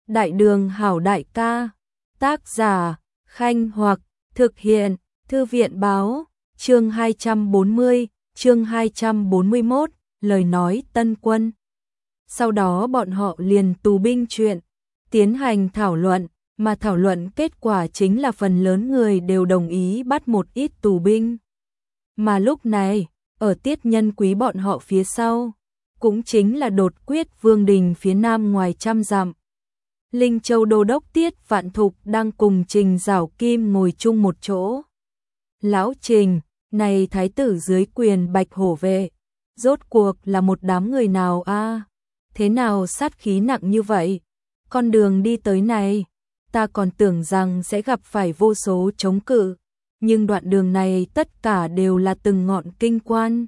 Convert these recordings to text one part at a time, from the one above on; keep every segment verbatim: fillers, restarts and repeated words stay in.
Đại đường hảo đại ca. Tác giả, Khanh Hoặc, thực hiện, Thư viện báo, chương hai trăm bốn mươi, chương hai trăm bốn mươi mốt, lời nói tân quân. Sau đó bọn họ liền tù binh chuyện, tiến hành thảo luận, mà thảo luận kết quả chính là phần lớn người đều đồng ý bắt một ít tù binh. Mà lúc này, ở Tiết Nhân Quý bọn họ phía sau, cũng chính là Đột Quyết Vương đình phía nam ngoài trăm dặm. Linh Châu Đô đốc Tiết Vạn Thục đang cùng Trình Giảo Kim ngồi chung một chỗ. Lão Trình, này thái tử dưới quyền Bạch Hổ vệ, rốt cuộc là một đám người nào a? Thế nào sát khí nặng như vậy? Con đường đi tới này, ta còn tưởng rằng sẽ gặp phải vô số chống cự, nhưng đoạn đường này tất cả đều là từng ngọn kinh quan.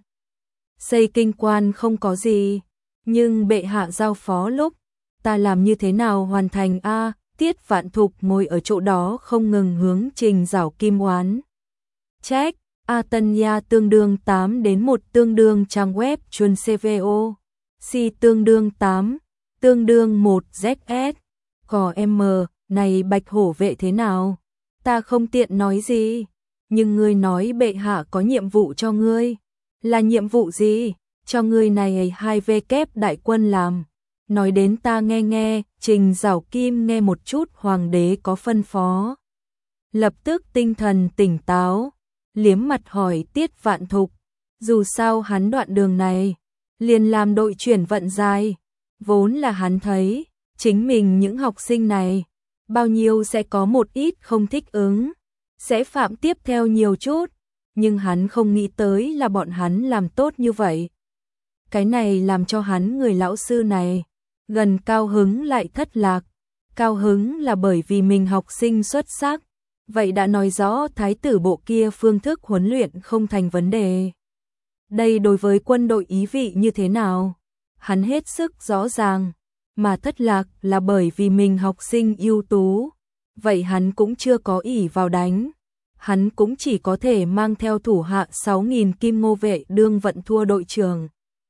Xây kinh quan không có gì, nhưng bệ hạ giao phó lúc, ta làm như thế nào hoàn thành a? Tiết Vạn Thục ngồi ở chỗ đó không ngừng hướng Trình Giảo Kim oán trách. A Tân Nha tương đương tám đến một tương đương trang web chuyên xê vê o, C tương đương tám, tương đương một Z S, cò M, này Bạch Hổ vệ thế nào? Ta không tiện nói gì, nhưng ngươi nói bệ hạ có nhiệm vụ cho ngươi. Là nhiệm vụ gì? Cho ngươi này hai v kép đại quân làm. Nói đến ta nghe nghe, Trình Giảo Kim nghe một chút hoàng đế có phân phó. Lập tức tinh thần tỉnh táo, liếm mặt hỏi Tiết Vạn Thục, dù sao hắn đoạn đường này, liền làm đội chuyển vận dài, vốn là hắn thấy, chính mình những học sinh này, bao nhiêu sẽ có một ít không thích ứng, sẽ phạm tiếp theo nhiều chút, nhưng hắn không nghĩ tới là bọn hắn làm tốt như vậy. Cái này làm cho hắn người lão sư này, gần cao hứng lại thất lạc, cao hứng là bởi vì mình học sinh xuất sắc. Vậy đã nói rõ thái tử bộ kia phương thức huấn luyện không thành vấn đề. Đây đối với quân đội ý vị như thế nào? Hắn hết sức rõ ràng, mà thất lạc là bởi vì mình học sinh ưu tú. Vậy hắn cũng chưa có ỷ vào đánh. Hắn cũng chỉ có thể mang theo thủ hạ sáu nghìn kim ngô vệ đương vận thua đội trưởng.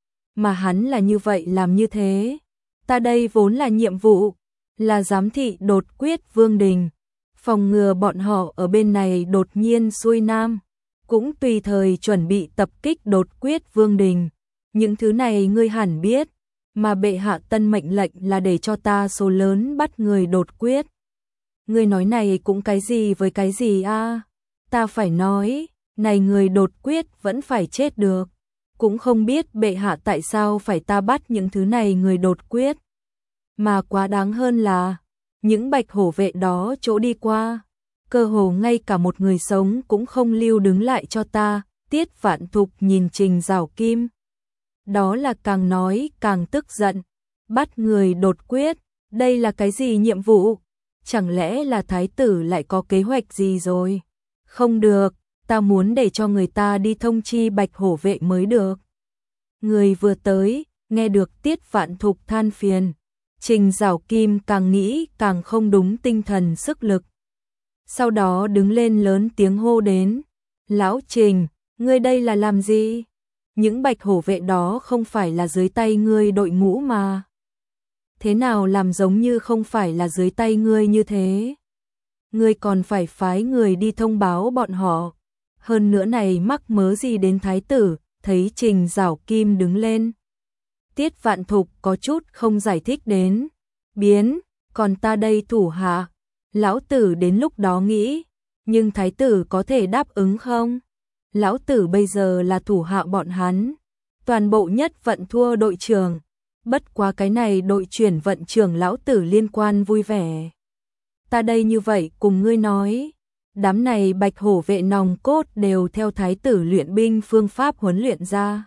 Mà hắn là như vậy làm như thế. Ta đây vốn là nhiệm vụ, là giám thị Đột Quyết Vương đình. Phòng ngừa bọn họ ở bên này đột nhiên xuôi nam, cũng tùy thời chuẩn bị tập kích Đột Quyết Vương đình. Những thứ này ngươi hẳn biết, mà bệ hạ tân mệnh lệnh là để cho ta số lớn bắt người Đột Quyết. Ngươi nói này cũng cái gì với cái gì a? Ta phải nói, này người Đột Quyết vẫn phải chết được. Cũng không biết bệ hạ tại sao phải ta bắt những thứ này người Đột Quyết. Mà quá đáng hơn là những Bạch Hổ vệ đó chỗ đi qua, cơ hồ ngay cả một người sống cũng không lưu đứng lại cho ta. Tiết Vạn Thục nhìn Trình Giảo Kim, đó là càng nói càng tức giận. Bắt người Đột Quyết, đây là cái gì nhiệm vụ? Chẳng lẽ là thái tử lại có kế hoạch gì rồi? Không được, ta muốn để cho người ta đi thông chi Bạch Hổ vệ mới được. Người vừa tới, nghe được Tiết Vạn Thục than phiền, Trình Giảo Kim càng nghĩ càng không đúng tinh thần sức lực. Sau đó đứng lên lớn tiếng hô đến, Lão Trình, ngươi đây là làm gì? Những Bạch Hổ vệ đó không phải là dưới tay ngươi đội ngũ mà. Thế nào làm giống như không phải là dưới tay ngươi như thế? Ngươi còn phải phái người đi thông báo bọn họ. Hơn nữa này mắc mớ gì đến thái tử? Thấy Trình Giảo Kim đứng lên, Tiết Vạn Thục có chút không giải thích đến, biến, còn ta đây thủ hạ, lão tử đến lúc đó nghĩ, nhưng thái tử có thể đáp ứng không? Lão tử bây giờ là thủ hạ bọn hắn, toàn bộ nhất vận thua đội trưởng, bất quá cái này đội chuyển vận trưởng lão tử liên quan vui vẻ. Ta đây như vậy cùng ngươi nói, đám này Bạch Hổ vệ nòng cốt đều theo thái tử luyện binh phương pháp huấn luyện ra.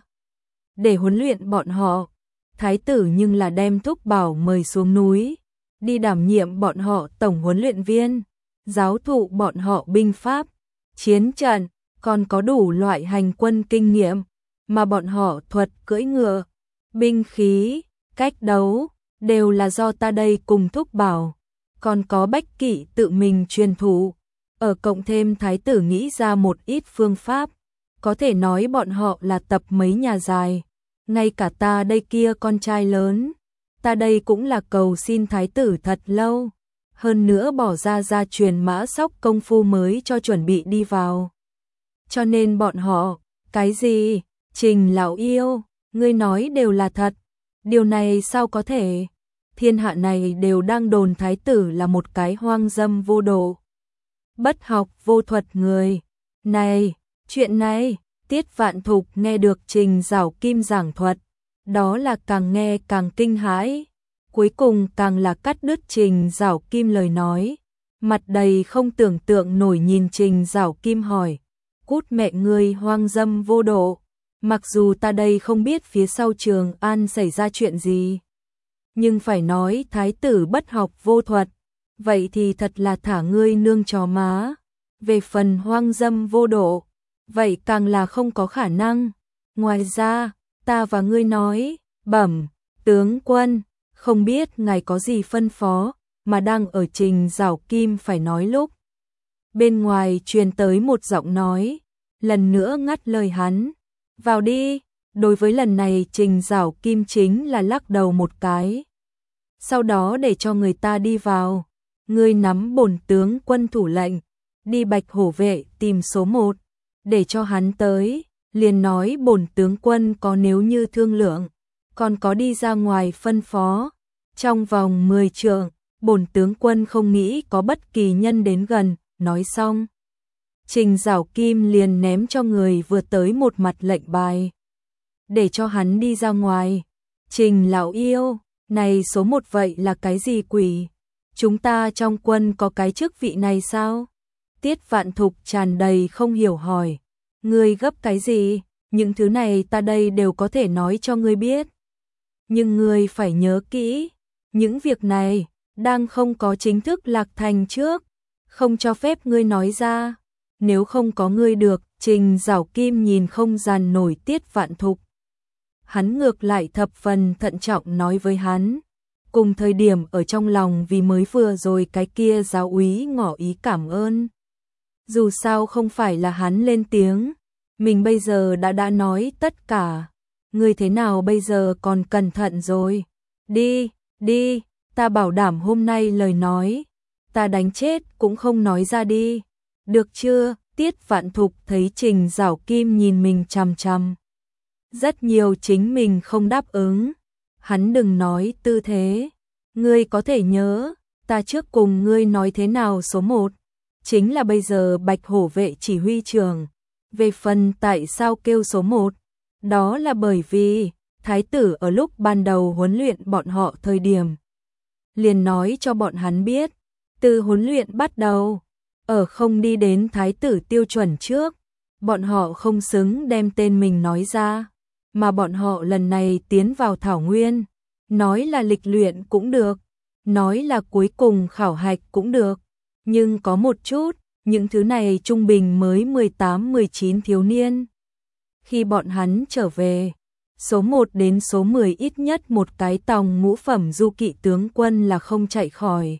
Để huấn luyện bọn họ, thái tử nhưng là đem Thúc Bảo mời xuống núi, đi đảm nhiệm bọn họ tổng huấn luyện viên, giáo thụ bọn họ binh pháp, chiến trận, còn có đủ loại hành quân kinh nghiệm, mà bọn họ thuật cưỡi ngựa, binh khí, cách đấu, đều là do ta đây cùng Thúc Bảo, còn có Bách Kỵ tự mình truyền thụ. Ở cộng thêm thái tử nghĩ ra một ít phương pháp, có thể nói bọn họ là tập mấy nhà dài, ngay cả ta đây kia con trai lớn, ta đây cũng là cầu xin thái tử thật lâu, hơn nữa bỏ ra gia truyền mã sóc công phu mới cho chuẩn bị đi vào. Cho nên bọn họ, cái gì, Trình lão yêu, ngươi nói đều là thật, điều này sao có thể, thiên hạ này đều đang đồn thái tử là một cái hoang dâm vô độ, bất học vô thuật người. Này, chuyện này, Tiết Vạn Thục nghe được Trình Giảo Kim giảng thuật, đó là càng nghe càng kinh hãi, cuối cùng càng là cắt đứt Trình Giảo Kim lời nói, mặt đầy không tưởng tượng nổi nhìn Trình Giảo Kim hỏi, cút mẹ ngươi hoang dâm vô độ, mặc dù ta đây không biết phía sau Trường An xảy ra chuyện gì, nhưng phải nói thái tử bất học vô thuật, vậy thì thật là thả ngươi nương chó má, về phần hoang dâm vô độ, vậy càng là không có khả năng. Ngoài ra, ta và ngươi nói, bẩm, tướng quân, không biết ngài có gì phân phó, mà đang ở Trình Giảo Kim phải nói lúc. Bên ngoài truyền tới một giọng nói, lần nữa ngắt lời hắn, vào đi, đối với lần này Trình Giảo Kim chính là lắc đầu một cái. Sau đó để cho người ta đi vào, ngươi nắm bổn tướng quân thủ lệnh, đi Bạch Hổ vệ tìm số một, để cho hắn tới, liền nói bổn tướng quân có nếu như thương lượng, còn có đi ra ngoài phân phó, trong vòng mười trượng, bổn tướng quân không nghĩ có bất kỳ nhân đến gần, nói xong. Trình Giảo Kim liền ném cho người vừa tới một mặt lệnh bài, để cho hắn đi ra ngoài. Trình lão yêu, này số một vậy là cái gì quỷ? Chúng ta trong quân có cái chức vị này sao? Tiết Vạn Thục tràn đầy không hiểu hỏi, ngươi gấp cái gì? Những thứ này ta đây đều có thể nói cho ngươi biết. Nhưng ngươi phải nhớ kỹ, những việc này đang không có chính thức lạc thành trước, không cho phép ngươi nói ra. Nếu không có ngươi được, Trình Giảo Kim nhìn không dàn nổi Tiết Vạn Thục. Hắn ngược lại thập phần thận trọng nói với hắn, cùng thời điểm ở trong lòng vì mới vừa rồi cái kia giáo úy ngỏ ý cảm ơn. Dù sao không phải là hắn lên tiếng, mình bây giờ đã đã nói tất cả, ngươi thế nào bây giờ còn cẩn thận rồi. Đi, đi, ta bảo đảm hôm nay lời nói, ta đánh chết cũng không nói ra đi. Được chưa? Tiết Vạn Thục thấy Trình Giảo Kim nhìn mình chằm chằm. Rất nhiều chính mình không đáp ứng. Hắn đừng nói tư thế. Ngươi có thể nhớ, ta trước cùng ngươi nói thế nào số một. Chính là bây giờ Bạch Hổ vệ chỉ huy trưởng. Về phần tại sao kêu số một, đó là bởi vì thái tử ở lúc ban đầu huấn luyện bọn họ thời điểm, liền nói cho bọn hắn biết, từ huấn luyện bắt đầu, ở không đi đến thái tử tiêu chuẩn trước, bọn họ không xứng đem tên mình nói ra, mà bọn họ lần này tiến vào Thảo Nguyên, nói là lịch luyện cũng được, nói là cuối cùng khảo hạch cũng được, nhưng có một chút, những thứ này trung bình mới mười tám mười chín thiếu niên. Khi bọn hắn trở về, số một đến số mười ít nhất một cái tòng ngũ phẩm du kỵ tướng quân là không chạy khỏi.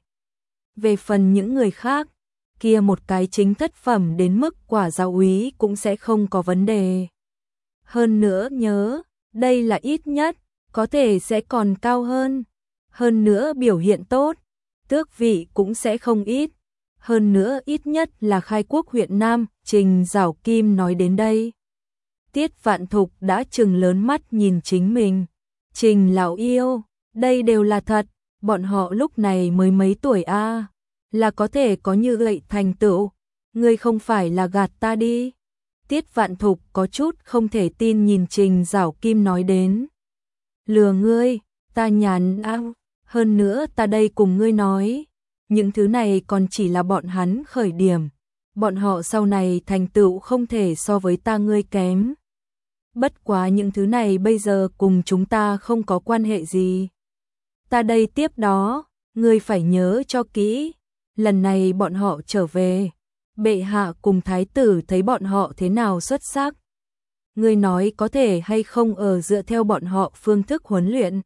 Về phần những người khác, kia một cái chính thất phẩm đến mức quả giáo úy cũng sẽ không có vấn đề. Hơn nữa nhớ, đây là ít nhất, có thể sẽ còn cao hơn. Hơn nữa biểu hiện tốt, tước vị cũng sẽ không ít. Hơn nữa ít nhất là khai quốc huyện Nam, Trình Giảo Kim nói đến đây. Tiết Vạn Thục đã trừng lớn mắt nhìn chính mình. Trình lão yêu, đây đều là thật, bọn họ lúc này mới mấy tuổi a à, là có thể có như vậy thành tựu, ngươi không phải là gạt ta đi. Tiết Vạn Thục có chút không thể tin nhìn Trình Giảo Kim nói đến. Lừa ngươi, ta nhàn ao, hơn nữa ta đây cùng ngươi nói, những thứ này còn chỉ là bọn hắn khởi điểm, bọn họ sau này thành tựu không thể so với ta ngươi kém. Bất quá những thứ này bây giờ cùng chúng ta không có quan hệ gì. Ta đây tiếp đó, ngươi phải nhớ cho kỹ, lần này bọn họ trở về, bệ hạ cùng thái tử thấy bọn họ thế nào xuất sắc. Ngươi nói có thể hay không ở dựa theo bọn họ phương thức huấn luyện.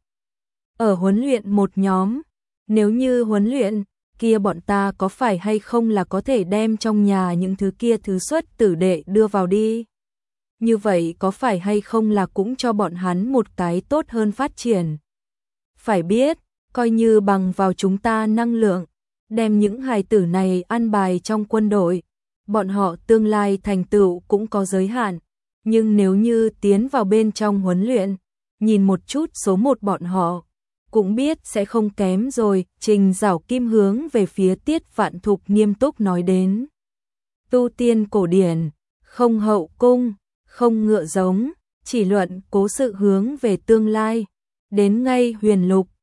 Ở huấn luyện một nhóm, nếu như huấn luyện, kia bọn ta có phải hay không là có thể đem trong nhà những thứ kia thứ xuất tử đệ đưa vào đi. Như vậy có phải hay không là cũng cho bọn hắn một cái tốt hơn phát triển. Phải biết, coi như bằng vào chúng ta năng lượng, đem những hài tử này an bài trong quân đội, bọn họ tương lai thành tựu cũng có giới hạn, nhưng nếu như tiến vào bên trong huấn luyện, nhìn một chút số một bọn họ, cũng biết sẽ không kém rồi. Trình Giảo Kim hướng về phía Tiết Vạn Thục nghiêm túc nói đến. Tu tiên cổ điển, không hậu cung, không ngựa giống, chỉ luận cố sự hướng về tương lai. Đến ngay huyền lục,